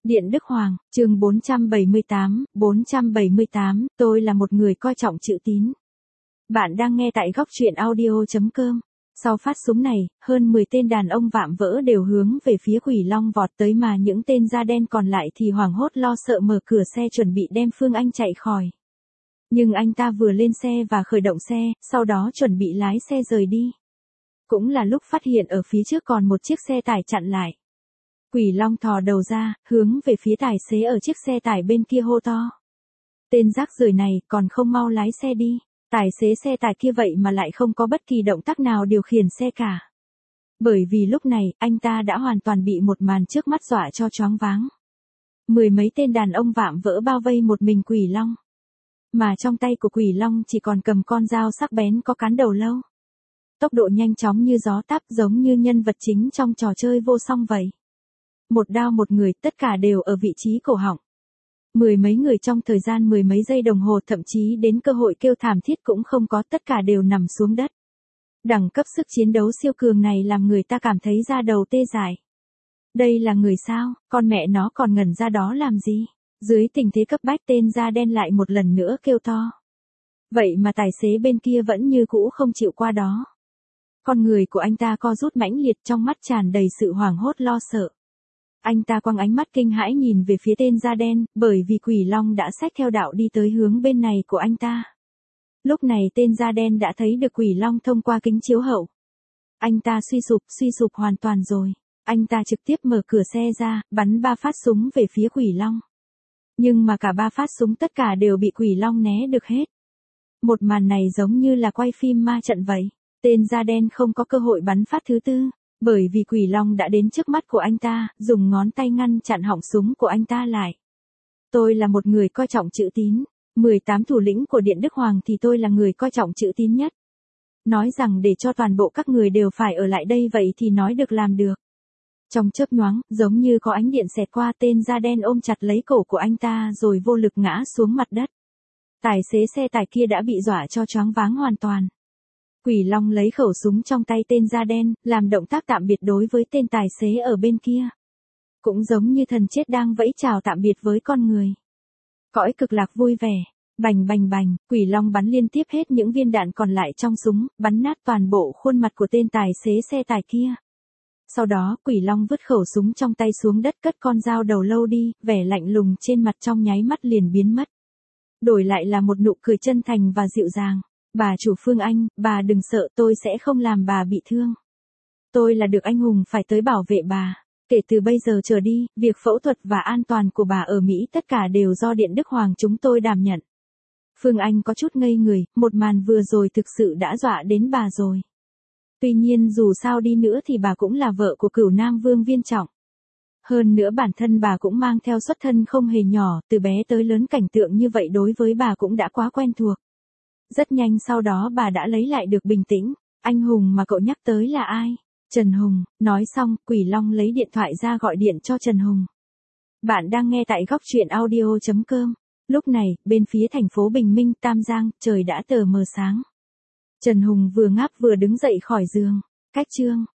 Điện Đức Hoàng, chương 478, tôi là một người coi trọng chữ tín. Bạn đang nghe tại góc truyện audio.com. Sau phát súng này, hơn 10 tên đàn ông vạm vỡ đều hướng về phía Quỷ Long vọt tới mà những tên da đen còn lại thì hoảng hốt lo sợ mở cửa xe chuẩn bị đem Phương Anh chạy khỏi. Nhưng anh ta vừa lên xe và khởi động xe, sau đó chuẩn bị lái xe rời đi. Cũng là lúc phát hiện ở phía trước còn một chiếc xe tải chặn lại. Quỷ Long thò đầu ra, hướng về phía tài xế ở chiếc xe tải bên kia hô to. Tên rác rưởi này còn không mau lái xe đi. Tài xế xe tải kia vậy mà lại không có bất kỳ động tác nào điều khiển xe cả. Bởi vì lúc này, anh ta đã hoàn toàn bị một màn trước mắt dọa cho choáng váng. 10 mấy tên đàn ông vạm vỡ bao vây một mình Quỷ Long. Mà trong tay của Quỷ Long chỉ còn cầm con dao sắc bén có cán đầu lâu. Tốc độ nhanh chóng như gió táp giống như nhân vật chính trong trò chơi vô song vậy. Một đao một người, tất cả đều ở vị trí cổ họng. 10 mấy người trong thời gian 10 mấy giây đồng hồ, thậm chí đến cơ hội kêu thảm thiết cũng không có, tất cả đều nằm xuống đất. Đẳng cấp sức chiến đấu siêu cường này làm người ta cảm thấy da đầu tê dại. Đây là người sao, con mẹ nó còn ngẩn ra đó làm gì? Dưới tình thế cấp bách, tên da đen lại một lần nữa kêu to. Vậy mà tài xế bên kia vẫn như cũ không chịu qua đó. Con người của anh ta co rút mãnh liệt, trong mắt tràn đầy sự hoảng hốt lo sợ. Anh ta quăng ánh mắt kinh hãi nhìn về phía tên da đen, bởi vì Quỷ Long đã xách theo đạo đi tới hướng bên này của anh ta. Lúc này tên da đen đã thấy được Quỷ Long thông qua kính chiếu hậu. Anh ta suy sụp hoàn toàn rồi. Anh ta trực tiếp mở cửa xe ra, bắn 3 phát súng về phía Quỷ Long. Nhưng mà cả 3 phát súng tất cả đều bị Quỷ Long né được hết. Một màn này giống như là quay phim ma trận vậy. Tên da đen không có cơ hội bắn phát thứ tư. Bởi vì Quỷ Long đã đến trước mắt của anh ta, dùng ngón tay ngăn chặn họng súng của anh ta lại. Tôi là một người coi trọng chữ tín. 18 thủ lĩnh của Điện Đức Hoàng thì tôi là người coi trọng chữ tín nhất. Nói rằng để cho toàn bộ các người đều phải ở lại đây vậy thì nói được làm được. Trong chớp nhoáng, giống như có ánh điện xẹt qua, tên da đen ôm chặt lấy cổ của anh ta rồi vô lực ngã xuống mặt đất. Tài xế xe tải kia đã bị dọa cho choáng váng hoàn toàn. Quỷ Long lấy khẩu súng trong tay tên da đen, làm động tác tạm biệt đối với tên tài xế ở bên kia. Cũng giống như thần chết đang vẫy chào tạm biệt với con người. Cõi cực lạc vui vẻ. Bành bành bành, Quỷ Long bắn liên tiếp hết những viên đạn còn lại trong súng, bắn nát toàn bộ khuôn mặt của tên tài xế xe tải kia. Sau đó, Quỷ Long vứt khẩu súng trong tay xuống đất, cất con dao đầu lâu đi, vẻ lạnh lùng trên mặt trong nháy mắt liền biến mất. Đổi lại là một nụ cười chân thành và dịu dàng. Bà chủ Phương Anh, bà đừng sợ, tôi sẽ không làm bà bị thương. Tôi là được anh hùng phải tới bảo vệ bà. Kể từ bây giờ trở đi, việc phẫu thuật và an toàn của bà ở Mỹ tất cả đều do Điện Đức Hoàng chúng tôi đảm nhận. Phương Anh có chút ngây người, một màn vừa rồi thực sự đã dọa đến bà rồi. Tuy nhiên dù sao đi nữa thì bà cũng là vợ của Cửu Nam Vương Viên Trọng. Hơn nữa bản thân bà cũng mang theo xuất thân không hề nhỏ, từ bé tới lớn cảnh tượng như vậy đối với bà cũng đã quá quen thuộc. Rất nhanh sau đó bà đã lấy lại được bình tĩnh. Anh hùng mà cậu nhắc tới là ai? Trần Hùng. Nói xong, Quỷ Long lấy điện thoại ra gọi điện cho Trần Hùng. Bạn đang nghe tại góc truyện audio.com. Lúc này, bên phía thành phố Bình Minh, Tam Giang, trời đã tờ mờ sáng. Trần Hùng vừa ngáp vừa đứng dậy khỏi giường. Cách chương